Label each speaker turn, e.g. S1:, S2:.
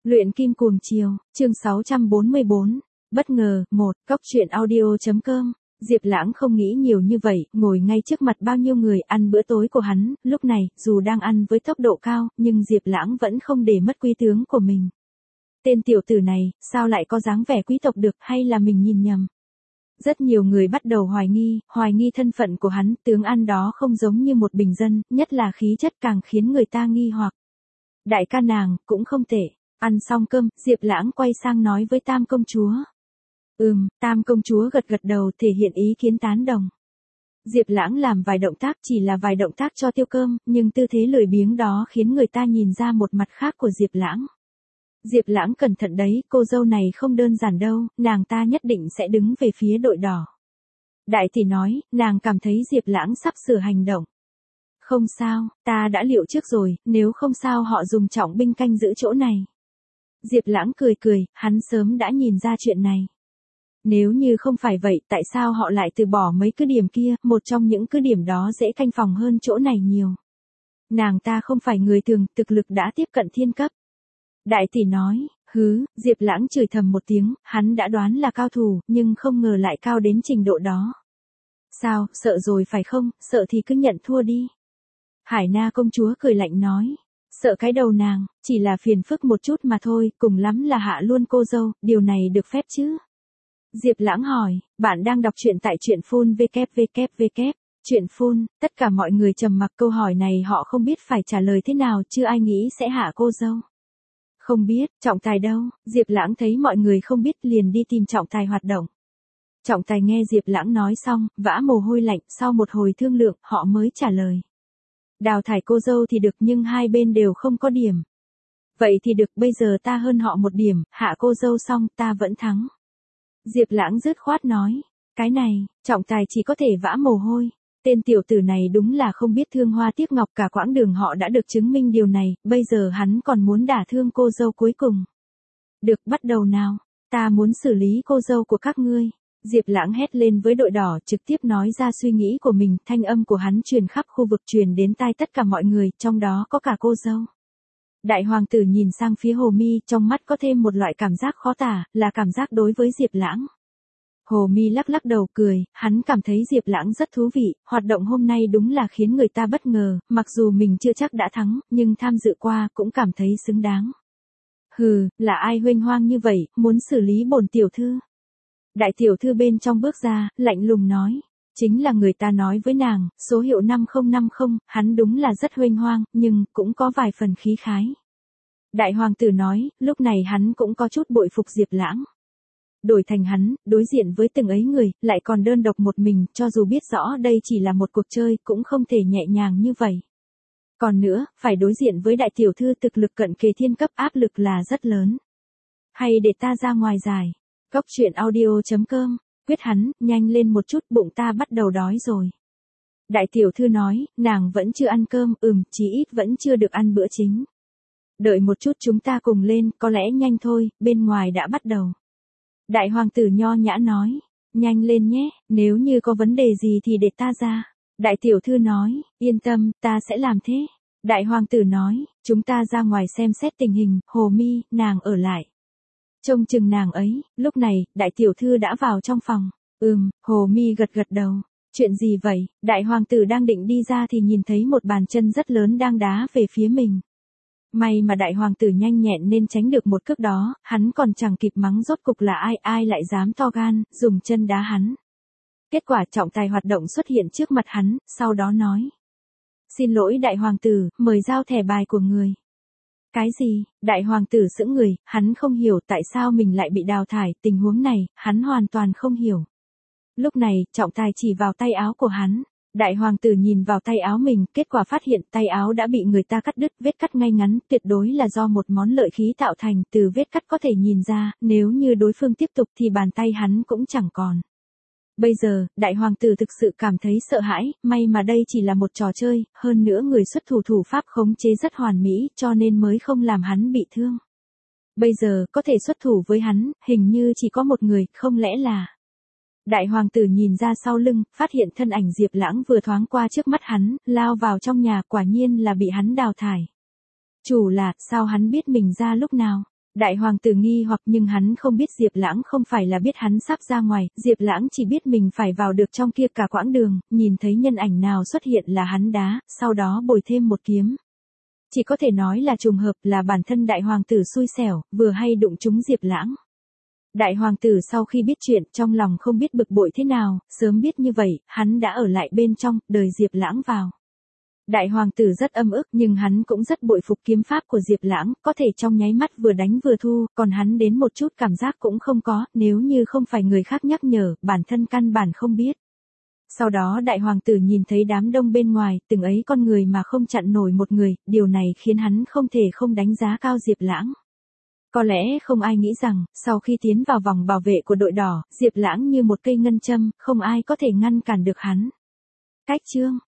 S1: Luyện kim cuồng chiều, chương 644. Bất ngờ, Góc truyện audio.com. Diệp Lãng không nghĩ nhiều như vậy, ngồi ngay trước mặt bao nhiêu người ăn bữa tối của hắn, lúc này, dù đang ăn với tốc độ cao, nhưng Diệp Lãng vẫn không để mất quý tướng của mình. Tên tiểu tử này, sao lại có dáng vẻ quý tộc được, hay là mình nhìn nhầm? Rất nhiều người bắt đầu hoài nghi thân phận của hắn, tướng ăn đó không giống như một bình dân, nhất là khí chất càng khiến người ta nghi hoặc. Đại ca nàng, cũng không tệ. Ăn xong cơm, Diệp Lãng quay sang nói với Tam công chúa. Tam công chúa gật gật đầu thể hiện ý kiến tán đồng. Diệp Lãng làm vài động tác, chỉ là vài động tác cho tiêu cơm, nhưng tư thế lười biếng đó khiến người ta nhìn ra một mặt khác của Diệp Lãng. Diệp Lãng cẩn thận đấy, cô dâu này không đơn giản đâu, nàng ta nhất định sẽ đứng về phía đội đỏ. Đại tỷ nói, nàng cảm thấy Diệp Lãng sắp sửa hành động. Không sao, ta đã liệu trước rồi, nếu không sao họ dùng trọng binh canh giữ chỗ này. Diệp Lãng cười, hắn sớm đã nhìn ra chuyện này. Nếu như không phải vậy, tại sao họ lại từ bỏ mấy cứ điểm kia, một trong những cứ điểm đó dễ canh phòng hơn chỗ này nhiều. Nàng ta không phải người thường, thực lực đã tiếp cận thiên cấp. Đại tỷ nói, Diệp Lãng chửi thầm một tiếng, hắn đã đoán là cao thủ, nhưng không ngờ lại cao đến trình độ đó. Sao, sợ rồi phải không, sợ thì cứ nhận thua đi. Hải Na công chúa cười lạnh nói. Sợ cái đầu nàng, chỉ là phiền phức một chút mà thôi, cùng lắm là hạ luôn cô dâu, điều này được phép chứ? Diệp Lãng hỏi, bạn đang đọc truyện tại truyện phun www. Truyện phun, tất cả mọi người trầm mặc, câu hỏi này họ không biết phải trả lời thế nào, chưa ai nghĩ sẽ hạ cô dâu. Không biết, trọng tài đâu? Diệp Lãng thấy mọi người không biết liền đi tìm trọng tài hoạt động. Trọng tài nghe Diệp Lãng nói xong, vã mồ hôi lạnh, sau một hồi thương lượng, họ mới trả lời. Đào thải cô dâu thì được nhưng hai bên đều không có điểm. Vậy thì được, bây giờ ta hơn họ một điểm, hạ cô dâu xong ta vẫn thắng. Diệp Lãng dứt khoát nói. Cái này, trọng tài chỉ có thể vã mồ hôi. Tên tiểu tử này đúng là không biết thương hoa tiếc ngọc, cả quãng đường họ đã được chứng minh điều này, bây giờ hắn còn muốn đả thương cô dâu cuối cùng. Được, bắt đầu nào, ta muốn xử lý cô dâu của các ngươi. Diệp Lãng hét lên với đội đỏ, trực tiếp nói ra suy nghĩ của mình, thanh âm của hắn truyền khắp khu vực, truyền đến tai tất cả mọi người, trong đó có cả cô dâu. Đại hoàng tử nhìn sang phía Hồ Mi, trong mắt có thêm một loại cảm giác khó tả, là cảm giác đối với Diệp Lãng. Hồ Mi lắc đầu cười, hắn cảm thấy Diệp Lãng rất thú vị, hoạt động hôm nay đúng là khiến người ta bất ngờ, mặc dù mình chưa chắc đã thắng, nhưng tham dự qua cũng cảm thấy xứng đáng. Là ai huênh hoang như vậy, muốn xử lý bổn tiểu thư? Đại tiểu thư bên trong bước ra, lạnh lùng nói. Chính là người ta nói với nàng, số hiệu 5050, hắn đúng là rất huênh hoang, nhưng cũng có vài phần khí khái. Đại hoàng tử nói, lúc này hắn cũng có chút bội phục Diệp Lãng. Đổi thành hắn, đối diện với từng ấy người, lại còn đơn độc một mình, cho dù biết rõ đây chỉ là một cuộc chơi, cũng không thể nhẹ nhàng như vậy. Còn nữa, phải đối diện với đại tiểu thư thực lực cận kề thiên cấp, áp lực là rất lớn. Hay để ta ra ngoài giải. Góc truyện audio.com. Quyết hắn, nhanh lên một chút, bụng ta bắt đầu đói rồi. Đại tiểu thư nói, nàng vẫn chưa ăn cơm, chí ít vẫn chưa được ăn bữa chính. Đợi một chút chúng ta cùng lên, có lẽ nhanh thôi, bên ngoài đã bắt đầu. Đại hoàng tử nho nhã nói, nhanh lên nhé, nếu như có vấn đề gì thì để ta ra. Đại tiểu thư nói, yên tâm, ta sẽ làm thế. Đại hoàng tử nói, chúng ta ra ngoài xem xét tình hình, Hồ Mi, nàng ở lại. Trông chừng nàng ấy, lúc này, đại tiểu thư đã vào trong phòng. Hồ Mi gật đầu. Chuyện gì vậy? Đại hoàng tử đang định đi ra thì nhìn thấy một bàn chân rất lớn đang đá về phía mình. May mà đại hoàng tử nhanh nhẹn nên tránh được một cước đó, hắn còn chẳng kịp mắng rốt cục là ai lại dám to gan, dùng chân đá hắn. Kết quả trọng tài hoạt động xuất hiện trước mặt hắn, sau đó nói. Xin lỗi đại hoàng tử, mời giao thẻ bài của người. Cái gì? Đại hoàng tử sững người, hắn không hiểu tại sao mình lại bị đào thải, tình huống này, hắn hoàn toàn không hiểu. Lúc này, trọng tài chỉ vào tay áo của hắn. Đại hoàng tử nhìn vào tay áo mình, kết quả phát hiện tay áo đã bị người ta cắt đứt, vết cắt ngay ngắn, tuyệt đối là do một món lợi khí tạo thành, từ vết cắt có thể nhìn ra, nếu như đối phương tiếp tục thì bàn tay hắn cũng chẳng còn. Bây giờ, đại hoàng tử thực sự cảm thấy sợ hãi, may mà đây chỉ là một trò chơi, hơn nữa người xuất thủ pháp khống chế rất hoàn mỹ, cho nên mới không làm hắn bị thương. Bây giờ, có thể xuất thủ với hắn, hình như chỉ có một người, không lẽ là... Đại hoàng tử nhìn ra sau lưng, phát hiện thân ảnh Diệp Lãng vừa thoáng qua trước mắt hắn, lao vào trong nhà, quả nhiên là bị hắn đào thải. Chủ là, sao hắn biết mình ra lúc nào? Đại hoàng tử nghi hoặc nhưng hắn không biết Diệp Lãng không phải là biết hắn sắp ra ngoài, Diệp Lãng chỉ biết mình phải vào được trong kia cả quãng đường, nhìn thấy nhân ảnh nào xuất hiện là hắn đá, sau đó bồi thêm một kiếm. Chỉ có thể nói là trùng hợp, là bản thân đại hoàng tử xui xẻo, vừa hay đụng trúng Diệp Lãng. Đại hoàng tử sau khi biết chuyện, trong lòng không biết bực bội thế nào, sớm biết như vậy, hắn đã ở lại bên trong, đời Diệp Lãng vào. Đại hoàng tử rất âm ức nhưng hắn cũng rất bội phục kiếm pháp của Diệp Lãng, có thể trong nháy mắt vừa đánh vừa thu, còn hắn đến một chút cảm giác cũng không có, nếu như không phải người khác nhắc nhở, bản thân căn bản không biết. Sau đó đại hoàng tử nhìn thấy đám đông bên ngoài, từng ấy con người mà không chặn nổi một người, điều này khiến hắn không thể không đánh giá cao Diệp Lãng. Có lẽ không ai nghĩ rằng, sau khi tiến vào vòng bảo vệ của đội đỏ, Diệp Lãng như một cây ngân châm, không ai có thể ngăn cản được hắn. Cách chương